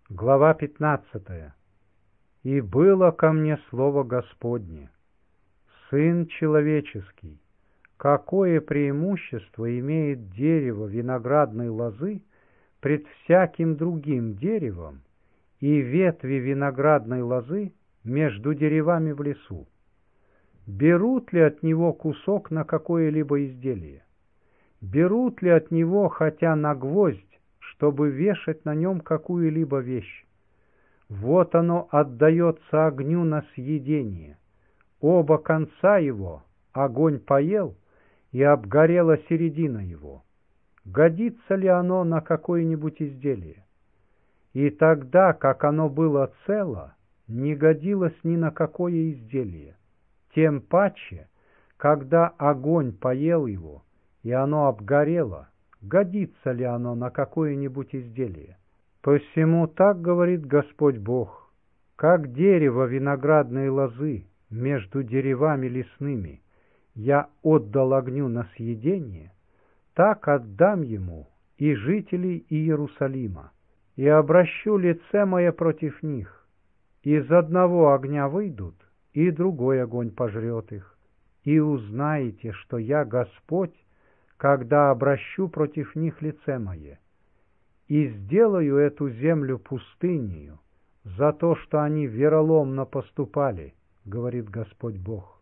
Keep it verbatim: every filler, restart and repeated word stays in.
Глава пятнадцатая. «И было ко мне слово Господне: Сын человеческий, какое преимущество имеет дерево виноградной лозы пред всяким другим деревом и ветви виноградной лозы между деревами в лесу? Берут ли от него кусок на какое-либо изделие? Берут ли от него хотя на гвоздь, чтобы вешать на нем какую-либо вещь? Вот оно отдается огню на съедение. Оба конца его огонь поел, и обгорела середина его. Годится ли оно на какое-нибудь изделие? И тогда, как оно было цело, не годилось ни на какое изделие. Тем паче, когда огонь поел его, и оно обгорело, годится ли оно на какое-нибудь изделие? Посему так говорит Господь Бог: как дерево виноградной лозы между деревами лесными я отдал огню на съедение, так отдам ему и жителей Иерусалима, и обращу лице мое против них. Из одного огня выйдут, и другой огонь пожрет их. И узнаете, что я Господь, когда обращу против них лице мое, и сделаю эту землю пустынею за то, что они вероломно поступали, говорит Господь Бог.